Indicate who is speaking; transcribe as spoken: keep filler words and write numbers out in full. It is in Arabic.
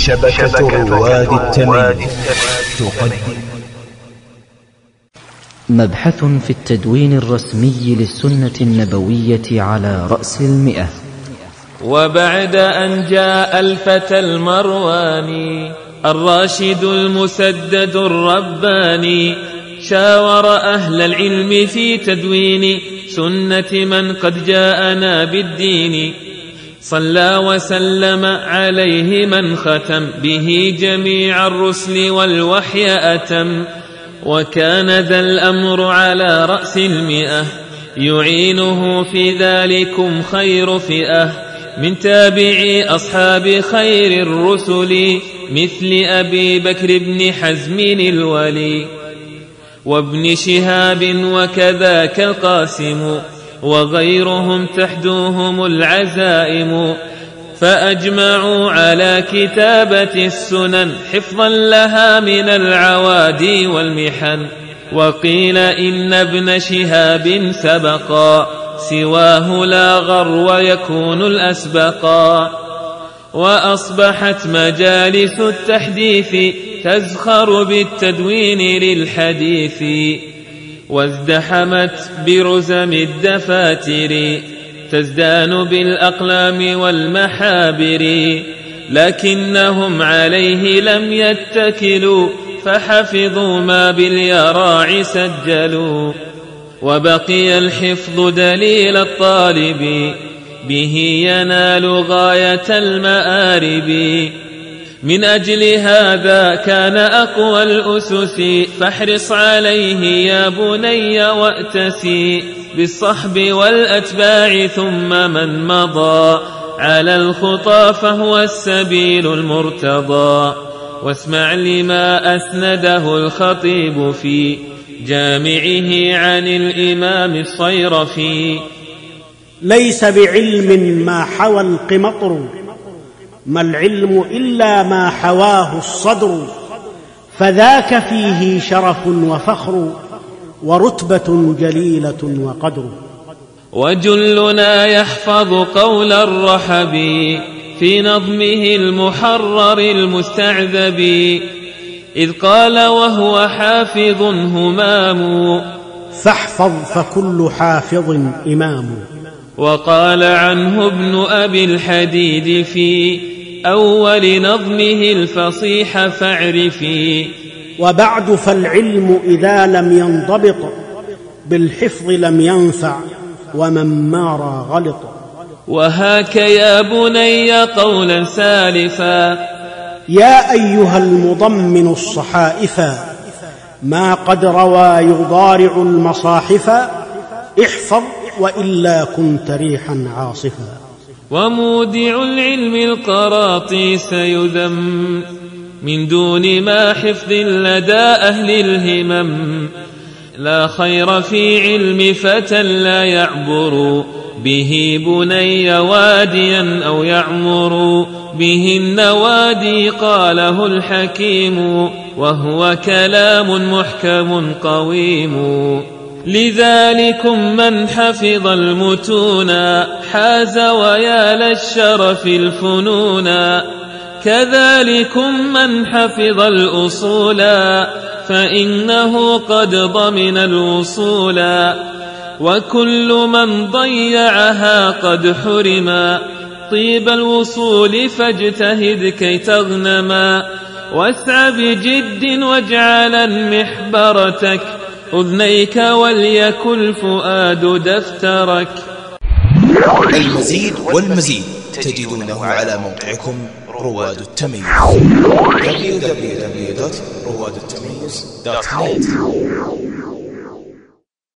Speaker 1: شبكة رواد التمييز تقدم
Speaker 2: مبحث في التدوين الرسمي للسنة النبوية على رأس المئة.
Speaker 3: وبعد أن جاء الفتى المرواني الراشد المسدد الرباني شاور أهل العلم في تدوين سنة من قد جاءنا بالدين، صلى وسلم عليه من ختم به جميع الرسل والوحي أتم، وكان ذا الأمر على رأس المئة يعينه في ذلكم خير فئة من تابعي أصحاب خير الرسل مثل أبي بكر بن حزم الولي وابن شهاب وكذاك القاسم وغيرهم تحدوهم العزائم، فأجمعوا على كتابة السنن حفظا لها من العوادي والمحن. وقيل إن ابن شهاب سبقا سواه لا غر ويكون الأسبقا، وأصبحت مجالس التحديث تزخر بالتدوين للحديث، وازدحمت برزم الدفاتر تزدان بالأقلام والمحابر، لكنهم عليه لم يتكلوا فحفظوا ما باليراع سجلوا، وبقي الحفظ دليل الطالب به ينال غاية المآرب. من أجل هذا كان أقوى الأسس فاحرص عليه يا بني وأتسي بالصحب والأتباع ثم من مضى على الخطى فهو السبيل المرتضى. واسمع لما أسنده الخطيب في جامعه عن الإمام الصيرفي:
Speaker 4: ليس بعلم ما حوى القمطر، ما العلم إلا ما حواه الصدر، فذاك فيه شرف وفخر ورتبة جليلة وقدر.
Speaker 3: وجلنا يحفظ قول الرحب في نظمه المحرر المستعذب، إذ قال وهو حافظ همام
Speaker 4: فاحفظ فكل حافظ إمام.
Speaker 3: وقال عنه ابن أبي الحديد في أول نظمه الفصيح فاعرفي:
Speaker 4: وبعد فالعلم إذا لم ينضبط بالحفظ لم ينفع ومن مار غلط.
Speaker 3: وهاك يا بني قولا سالفا:
Speaker 4: يا أيها المضمن الصحائفا، ما قد روى يضارع المصاحفا، احفظ وإلا كنت ريحا عاصفا.
Speaker 3: ومودع العلم القراطيس يذم من دون ما حفظ لدى أهل الهمم، لا خير في علم فتى لا يعبر به بني واديا أو يعمر به النوادي، قاله الحكيم وهو كلام محكم قويم. لذلكم من حفظ المتونا حاز ويا للشرف الفنونا، كذلكم من حفظ الأصولا فإنه قد ضمن الوصولا، وكل من ضيعها قد حرما طيب الوصول، فاجتهد كي تغنما، واسع بجد واجعلا محبرتك أذنيك وليكن الفؤاد دفترك.
Speaker 1: المزيد والمزيد تجدونه على موقعكم رواد التمييز دبليو دبليو دبليو دوت رواد التمييز دوت نت.